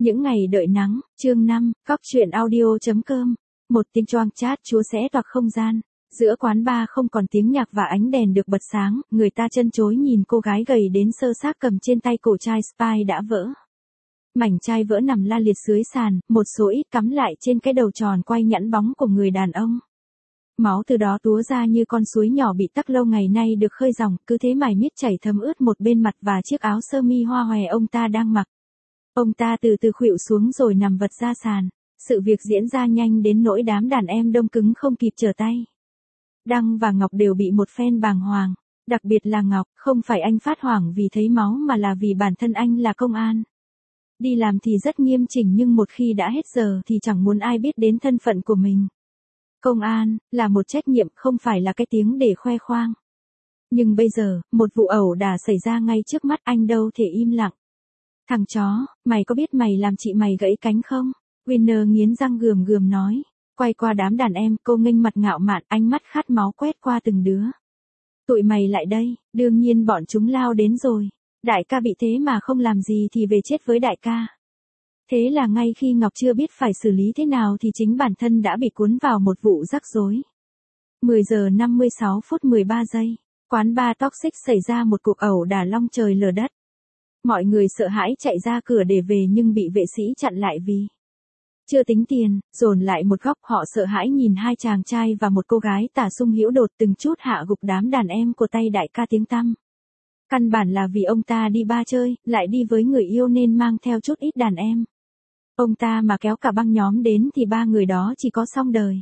Những ngày đợi nắng, chương 5, Cóc truyện audio.com. Một tiếng choang chát chúa xé toạc không gian. Giữa quán bar không còn tiếng nhạc và ánh đèn được bật sáng, người ta chân chối nhìn cô gái gầy đến sơ xác cầm trên tay cổ chai Sprite đã vỡ. Mảnh chai vỡ nằm la liệt dưới sàn, một số ít cắm lại trên cái đầu tròn quay nhẵn bóng của người đàn ông. Máu từ đó túa ra như con suối nhỏ bị tắc lâu ngày nay được khơi dòng, cứ thế mải miết chảy thấm ướt một bên mặt và chiếc áo sơ mi hoa hòe ông ta đang mặc. Ông ta từ từ khuỵu xuống rồi nằm vật ra sàn. Sự việc diễn ra nhanh đến nỗi đám đàn em đông cứng không kịp trở tay. Đăng và Ngọc đều bị một phen bàng hoàng. Đặc biệt là Ngọc, không phải anh phát hoảng vì thấy máu mà là vì bản thân anh là công an. Đi làm thì rất nghiêm chỉnh nhưng một khi đã hết giờ thì chẳng muốn ai biết đến thân phận của mình. Công an, là một trách nhiệm không phải là cái tiếng để khoe khoang. Nhưng bây giờ, một vụ ẩu đả xảy ra ngay trước mắt anh đâu thể im lặng. Thằng chó, mày có biết mày làm chị mày gãy cánh không? Winner nghiến răng gườm gườm nói. Quay qua đám đàn em, cô nghênh mặt ngạo mạn, ánh mắt khát máu quét qua từng đứa. Tụi mày lại đây, đương nhiên bọn chúng lao đến rồi. Đại ca bị thế mà không làm gì thì về chết với đại ca. Thế là ngay khi Ngọc chưa biết phải xử lý thế nào thì chính bản thân đã bị cuốn vào một vụ rắc rối. 10 giờ 56 phút 13 giây, quán bar Toxic xảy ra một cuộc ẩu đả long trời lở đất. Mọi người sợ hãi chạy ra cửa để về nhưng bị vệ sĩ chặn lại vì chưa tính tiền, dồn lại một góc. Họ sợ hãi nhìn hai chàng trai và một cô gái tả sung hữu đột từng chút hạ gục đám đàn em của tay đại ca tiếng tăm. Căn bản là vì ông ta đi bar chơi, lại đi với người yêu nên mang theo chút ít đàn em. Ông ta mà kéo cả băng nhóm đến thì ba người đó chỉ có xong đời.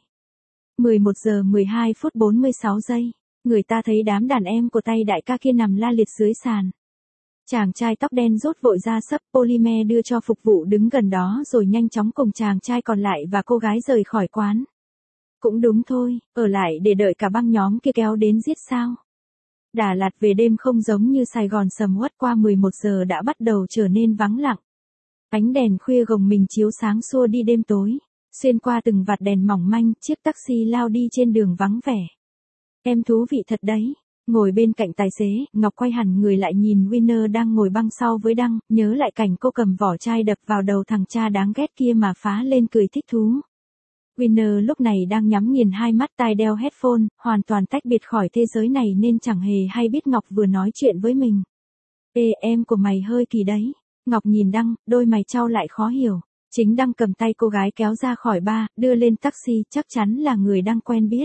11 giờ 12 phút 46 giây, người ta thấy đám đàn em của tay đại ca kia nằm la liệt dưới sàn. Chàng trai tóc đen rút vội ra sấp polymer đưa cho phục vụ đứng gần đó rồi nhanh chóng cùng chàng trai còn lại và cô gái rời khỏi quán. Cũng đúng thôi, ở lại để đợi cả băng nhóm kia kéo đến giết sao. Đà Lạt về đêm không giống như Sài Gòn sầm uất, qua 11 giờ đã bắt đầu trở nên vắng lặng. Ánh đèn khuya gồng mình chiếu sáng xua đi đêm tối. Xuyên qua từng vạt đèn mỏng manh, chiếc taxi lao đi trên đường vắng vẻ. Em thú vị thật đấy. Ngồi bên cạnh tài xế, Ngọc quay hẳn người lại nhìn Winner đang ngồi băng sau với Đăng, nhớ lại cảnh cô cầm vỏ chai đập vào đầu thằng cha đáng ghét kia mà phá lên cười thích thú. Winner lúc này đang nhắm nghiền hai mắt, tai đeo headphone, hoàn toàn tách biệt khỏi thế giới này nên chẳng hề hay biết Ngọc vừa nói chuyện với mình. Ê, em của mày hơi kỳ đấy. Ngọc nhìn Đăng, đôi mày chau lại khó hiểu. Chính Đăng cầm tay cô gái kéo ra khỏi bar, đưa lên taxi, chắc chắn là người Đăng quen biết.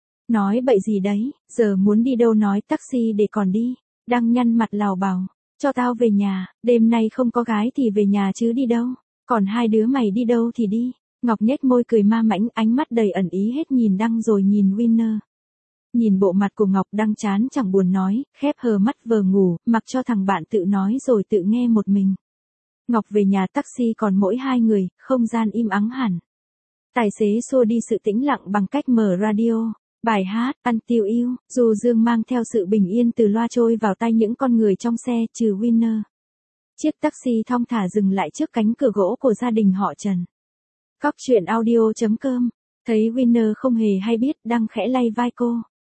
Nói bậy gì đấy, giờ muốn đi đâu nói taxi để còn đi. Đăng nhăn mặt lào bảo, cho tao về nhà, đêm nay không có gái thì về nhà chứ đi đâu. Còn hai đứa mày đi đâu thì đi. Ngọc nhếch môi cười ma mãnh, ánh mắt đầy ẩn ý hết nhìn Đăng rồi nhìn Winner. Nhìn bộ mặt của Ngọc, Đăng chán chẳng buồn nói, khép hờ mắt vờ ngủ, mặc cho thằng bạn tự nói rồi tự nghe một mình. Ngọc về nhà taxi còn mỗi hai người, không gian im ắng hẳn. Tài xế xua đi sự tĩnh lặng bằng cách mở radio. Bài hát, Ăn Tiêu Yêu, dù dương mang theo sự bình yên từ loa trôi vào tai những con người trong xe, trừ Winner. Chiếc taxi thong thả dừng lại trước cánh cửa gỗ của gia đình họ Trần. Cóc truyện audio.com. Thấy Winner không hề hay biết, Đăng khẽ lay vai cô.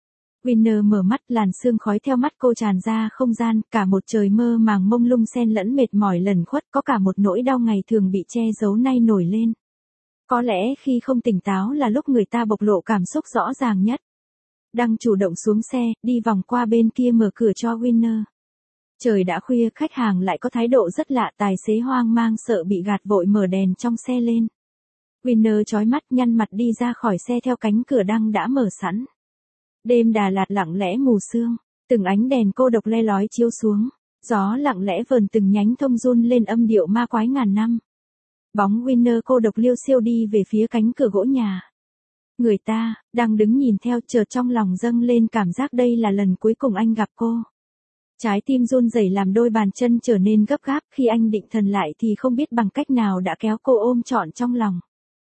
Winner mở mắt, làn sương khói theo mắt cô tràn ra không gian, cả một trời mơ màng mông lung xen lẫn mệt mỏi lẩn khuất, có cả một nỗi đau ngày thường bị che giấu nay nổi lên. Có lẽ khi không tỉnh táo là lúc người ta bộc lộ cảm xúc rõ ràng nhất. Đăng chủ động xuống xe, đi vòng qua bên kia mở cửa cho Winner. Trời đã khuya, khách hàng lại có thái độ rất lạ, tài xế hoang mang sợ bị gạt vội mở đèn trong xe lên. Winner chói mắt nhăn mặt đi ra khỏi xe theo cánh cửa Đăng đã mở sẵn. Đêm Đà Lạt lặng lẽ mù sương, từng ánh đèn cô độc le lói chiếu xuống, gió lặng lẽ vờn từng nhánh thông run lên âm điệu ma quái ngàn năm. Bóng Winner cô độc liêu xiêu đi về phía cánh cửa gỗ nhà. Người ta, đang đứng nhìn theo, chợt trong lòng dâng lên cảm giác đây là lần cuối cùng anh gặp cô. Trái tim run rẩy làm đôi bàn chân trở nên gấp gáp, khi anh định thần lại thì không biết bằng cách nào đã kéo cô ôm trọn trong lòng.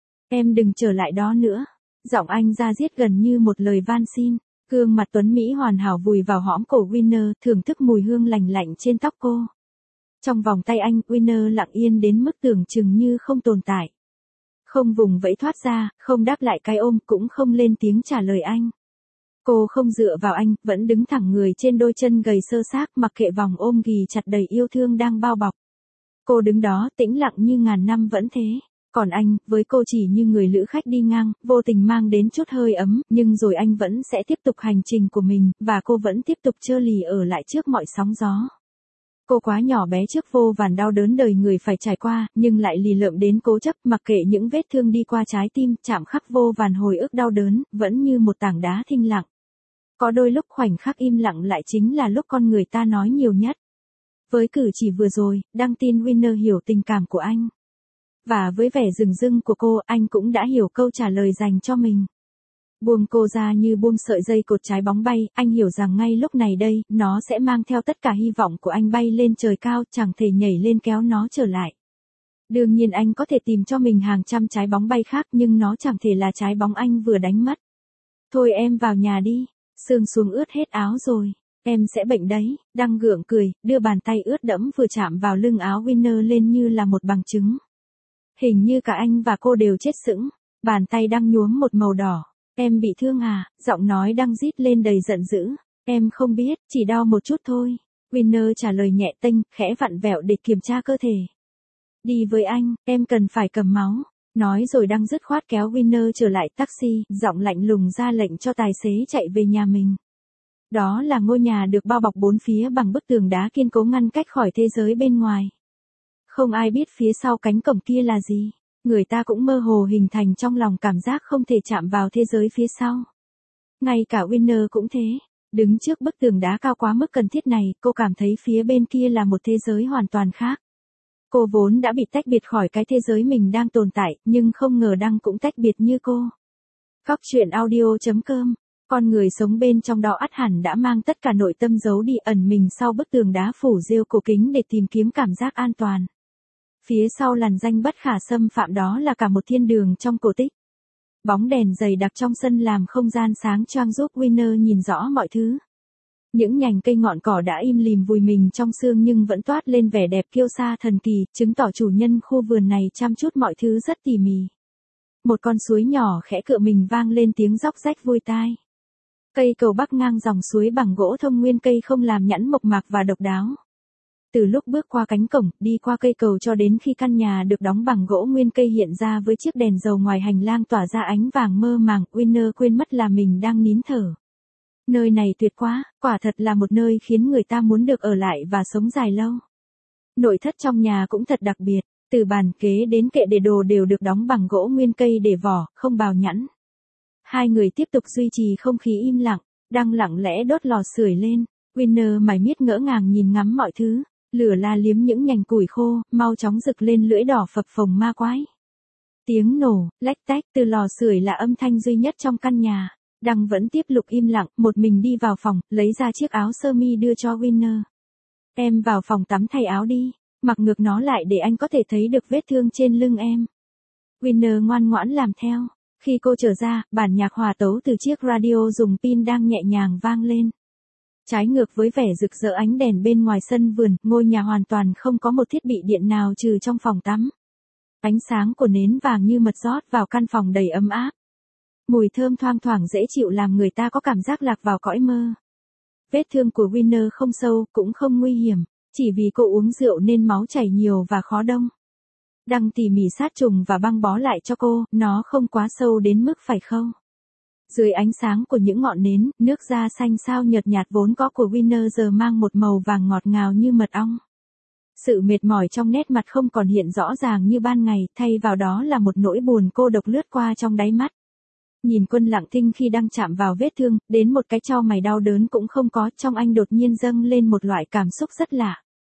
Em đừng trở lại đó nữa. Giọng anh ra diết gần như một lời van xin. Gương mặt tuấn Mỹ hoàn hảo vùi vào hõm cổ Winner, thưởng thức mùi hương lành lạnh trên tóc cô. Trong vòng tay anh, Winner lặng yên đến mức tưởng chừng như không tồn tại. Không vùng vẫy thoát ra, không đáp lại cái ôm, cũng không lên tiếng trả lời anh. Cô không dựa vào anh, vẫn đứng thẳng người trên đôi chân gầy xơ xác, mặc kệ vòng ôm ghì chặt đầy yêu thương đang bao bọc. Cô đứng đó tĩnh lặng như ngàn năm vẫn thế. Còn anh, với cô chỉ như người lữ khách đi ngang, vô tình mang đến chút hơi ấm, nhưng rồi anh vẫn sẽ tiếp tục hành trình của mình, và cô vẫn tiếp tục trơ lì ở lại trước mọi sóng gió. Cô quá nhỏ bé trước vô vàn đau đớn đời người phải trải qua, nhưng lại lì lợm đến cố chấp, mặc kệ những vết thương đi qua trái tim, chạm khắc vô vàn hồi ức đau đớn, vẫn như một tảng đá thinh lặng. Có đôi lúc khoảnh khắc im lặng lại chính là lúc con người ta nói nhiều nhất. Với cử chỉ vừa rồi, đăng tin Winner hiểu tình cảm của anh. Và với vẻ rừng rưng của cô, anh cũng đã hiểu câu trả lời dành cho mình. Buông cô ra như buông sợi dây cột trái bóng bay, anh hiểu rằng ngay lúc này đây, nó sẽ mang theo tất cả hy vọng của anh bay lên trời cao, chẳng thể nhảy lên kéo nó trở lại. Đương nhiên anh có thể tìm cho mình hàng trăm trái bóng bay khác, nhưng nó chẳng thể là trái bóng anh vừa đánh mất. Thôi em vào nhà đi, sương xuống ướt hết áo rồi, em sẽ bệnh đấy. Đăng gượng cười, đưa bàn tay ướt đẫm vừa chạm vào lưng áo Winner lên như là một bằng chứng. Hình như cả anh và cô đều chết sững, bàn tay Đăng nhuốm một màu đỏ. Em bị thương à? Giọng nói Đăng rít lên đầy giận dữ. Em không biết, chỉ đau một chút thôi. Winner trả lời nhẹ tênh, khẽ vặn vẹo để kiểm tra cơ thể. Đi với anh, em cần phải cầm máu. Nói rồi Đăng dứt khoát kéo Winner trở lại taxi, giọng lạnh lùng ra lệnh cho tài xế chạy về nhà mình. Đó là ngôi nhà được bao bọc bốn phía bằng bức tường đá kiên cố ngăn cách khỏi thế giới bên ngoài. Không ai biết phía sau cánh cổng kia là gì. Người ta cũng mơ hồ hình thành trong lòng cảm giác không thể chạm vào thế giới phía sau. Ngay cả Winner cũng thế. Đứng trước bức tường đá cao quá mức cần thiết này, cô cảm thấy phía bên kia là một thế giới hoàn toàn khác. Cô vốn đã bị tách biệt khỏi cái thế giới mình đang tồn tại, nhưng không ngờ Đăng cũng tách biệt như cô. Cóc truyện audio.com. Con người sống bên trong đó ắt hẳn đã mang tất cả nội tâm giấu đi, ẩn mình sau bức tường đá phủ rêu cổ kính để tìm kiếm cảm giác an toàn. Phía sau làn danh bất khả xâm phạm đó là cả một thiên đường trong cổ tích. Bóng đèn dày đặc trong sân làm không gian sáng choang giúp Winner nhìn rõ mọi thứ. Những nhành cây ngọn cỏ đã im lìm vùi mình trong sương nhưng vẫn toát lên vẻ đẹp kiêu sa thần kỳ, chứng tỏ chủ nhân khu vườn này chăm chút mọi thứ rất tỉ mỉ. Một con suối nhỏ khẽ cựa mình vang lên tiếng róc rách vui tai. Cây cầu bắc ngang dòng suối bằng gỗ thông nguyên, cây không làm nhẵn mộc mạc và độc đáo. Từ lúc bước qua cánh cổng, đi qua cây cầu cho đến khi căn nhà được đóng bằng gỗ nguyên cây hiện ra với chiếc đèn dầu ngoài hành lang tỏa ra ánh vàng mơ màng, Winner quên mất là mình đang nín thở. Nơi này tuyệt quá, quả thật là một nơi khiến người ta muốn được ở lại và sống dài lâu. Nội thất trong nhà cũng thật đặc biệt, từ bàn kế đến kệ để đồ đều được đóng bằng gỗ nguyên cây để vỏ, không bào nhẵn. Hai người tiếp tục duy trì không khí im lặng, Đăng lặng lẽ đốt lò sưởi lên, Winner mải miết ngỡ ngàng nhìn ngắm mọi thứ. Lửa la liếm những nhành củi khô, mau chóng rực lên lưỡi đỏ phập phồng ma quái. Tiếng nổ, lách tách từ lò sưởi là âm thanh duy nhất trong căn nhà. Đăng vẫn tiếp tục im lặng, một mình đi vào phòng, lấy ra chiếc áo sơ mi đưa cho Winner. Em vào phòng tắm thay áo đi, mặc ngược nó lại để anh có thể thấy được vết thương trên lưng em. Winner ngoan ngoãn làm theo. Khi cô trở ra, bản nhạc hòa tấu từ chiếc radio dùng pin đang nhẹ nhàng vang lên. Trái ngược với vẻ rực rỡ ánh đèn bên ngoài sân vườn, ngôi nhà hoàn toàn không có một thiết bị điện nào trừ trong phòng tắm. Ánh sáng của nến vàng như mật rót vào căn phòng đầy ấm áp. Mùi thơm thoang thoảng dễ chịu làm người ta có cảm giác lạc vào cõi mơ. Vết thương của Winner không sâu, cũng không nguy hiểm, chỉ vì cô uống rượu nên máu chảy nhiều và khó đông. Đăng tỉ mỉ sát trùng và băng bó lại cho cô, nó không quá sâu đến mức phải khâu. Dưới ánh sáng của những ngọn nến, nước da xanh xao nhợt nhạt vốn có của Winner giờ mang một màu vàng ngọt ngào như mật ong. Sự mệt mỏi trong nét mặt không còn hiện rõ ràng như ban ngày, thay vào đó là một nỗi buồn cô độc lướt qua trong đáy mắt. Nhìn Quân lặng thinh khi đang chạm vào vết thương, đến một cái chau mày đau đớn cũng không có, trong anh đột nhiên dâng lên một loại cảm xúc rất lạ.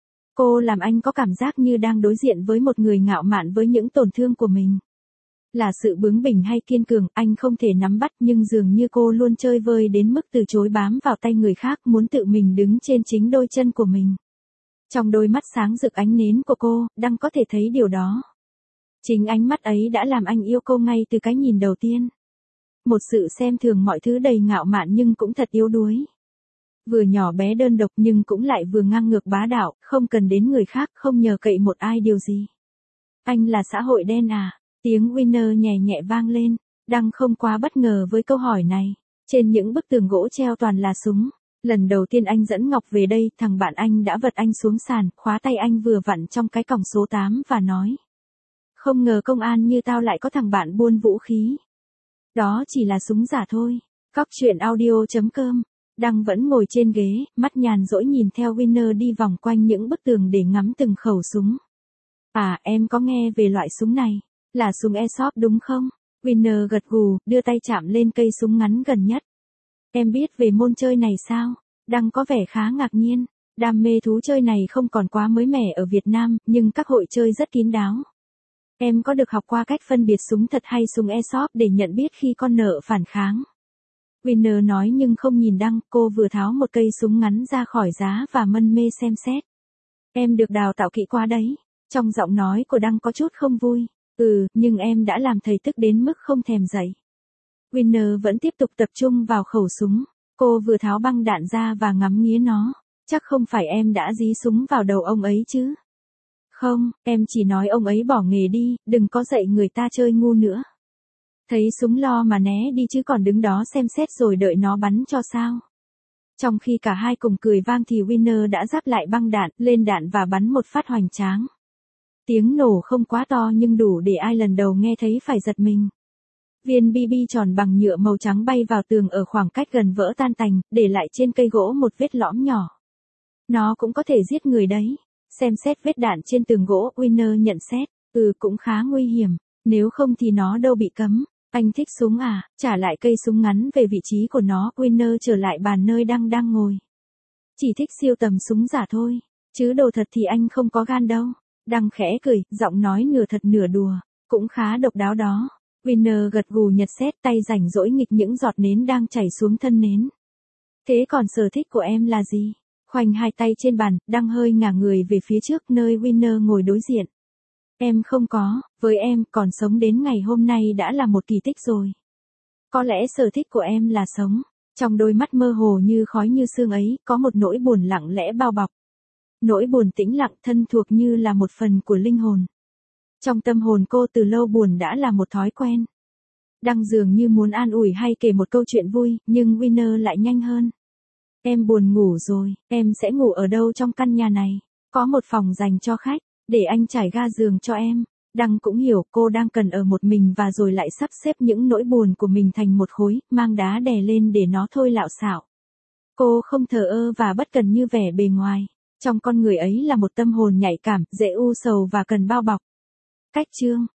Cô làm anh có cảm giác như đang đối diện với một người ngạo mạn với những tổn thương của mình. Là sự bướng bỉnh hay kiên cường, anh không thể nắm bắt, nhưng dường như cô luôn chơi vơi đến mức từ chối bám vào tay người khác, muốn tự mình đứng trên chính đôi chân của mình. Trong đôi mắt sáng rực ánh nến của cô, Đăng có thể thấy điều đó. Chính ánh mắt ấy đã làm anh yêu cô ngay từ cái nhìn đầu tiên. Một sự xem thường mọi thứ đầy ngạo mạn nhưng cũng thật yếu đuối. Vừa nhỏ bé đơn độc nhưng cũng lại vừa ngang ngược bá đạo, không cần đến người khác, không nhờ cậy một ai điều gì. Anh là xã hội đen à? Tiếng Winner nhẹ nhẹ vang lên. Đăng không quá bất ngờ với câu hỏi này. Trên những bức tường gỗ treo toàn là súng. Lần đầu tiên anh dẫn Ngọc về đây, thằng bạn anh đã vật anh xuống sàn, khóa tay anh vừa vặn trong cái còng số 8 và nói. Không ngờ công an như tao lại có thằng bạn buôn vũ khí. Đó chỉ là súng giả thôi. Cóc truyện audio.com. Đăng vẫn ngồi trên ghế, mắt nhàn rỗi nhìn theo Winner đi vòng quanh những bức tường để ngắm từng khẩu súng. À, em có nghe về loại súng này. Là súng Airsoft đúng không? Winner gật gù, đưa tay chạm lên cây súng ngắn gần nhất. Em biết về môn chơi này sao? Đăng có vẻ khá ngạc nhiên. Đam mê thú chơi này không còn quá mới mẻ ở Việt Nam, nhưng các hội chơi rất kín đáo. Em có được học qua cách phân biệt súng thật hay súng Airsoft để nhận biết khi con nợ phản kháng. Winner nói nhưng không nhìn Đăng, cô vừa tháo một cây súng ngắn ra khỏi giá và mân mê xem xét. Em được đào tạo kỹ quá đấy. Trong giọng nói của Đăng có chút không vui. Nhưng em đã làm thầy tức đến mức không thèm dậy. Winner vẫn tiếp tục tập trung vào khẩu súng. Cô vừa tháo băng đạn ra và ngắm nghía nó. Chắc không phải em đã dí súng vào đầu ông ấy chứ? Không, em chỉ nói ông ấy bỏ nghề đi, đừng có dạy người ta chơi ngu nữa. Thấy súng lo mà né đi chứ còn đứng đó xem xét rồi đợi nó bắn cho sao. Trong khi cả hai cùng cười vang thì Winner đã ráp lại băng đạn, lên đạn và bắn một phát hoành tráng. Tiếng nổ không quá to nhưng đủ để ai lần đầu nghe thấy phải giật mình. Viên BB tròn bằng nhựa màu trắng bay vào tường ở khoảng cách gần vỡ tan tành, để lại trên cây gỗ một vết lõm nhỏ. Nó cũng có thể giết người đấy. Xem xét vết đạn trên tường gỗ, Winner nhận xét, cũng khá nguy hiểm, nếu không thì nó đâu bị cấm. Anh thích súng à? Trả lại cây súng ngắn về vị trí của nó, Winner trở lại bàn nơi đang ngồi. Chỉ thích siêu tầm súng giả thôi, chứ đồ thật thì anh không có gan đâu. Đăng khẽ cười, giọng nói nửa thật nửa đùa, cũng khá độc đáo đó. Winner gật gù nhặt xét, tay rảnh rỗi nghịch những giọt nến đang chảy xuống thân nến. Thế còn sở thích của em là gì? Khoanh hai tay trên bàn, Đăng hơi ngả người về phía trước nơi Winner ngồi đối diện. Em không có, với em, còn sống đến ngày hôm nay đã là một kỳ tích rồi. Có lẽ sở thích của em là sống. Trong đôi mắt mơ hồ như khói như sương ấy, có một nỗi buồn lặng lẽ bao bọc. Nỗi buồn tĩnh lặng thân thuộc như là một phần của linh hồn. Trong tâm hồn cô từ lâu buồn đã là một thói quen. Đăng dường như muốn an ủi hay kể một câu chuyện vui, nhưng Winner lại nhanh hơn. Em buồn ngủ rồi, em sẽ ngủ ở đâu trong căn nhà này? Có một phòng dành cho khách, để anh trải ga giường cho em. Đăng cũng hiểu cô đang cần ở một mình và rồi lại sắp xếp những nỗi buồn của mình thành một khối, mang đá đè lên để nó thôi lạo xạo. Cô không thờ ơ và bất cần như vẻ bề ngoài. Trong con người ấy là một tâm hồn nhạy cảm, dễ u sầu và cần bao bọc. Cách chương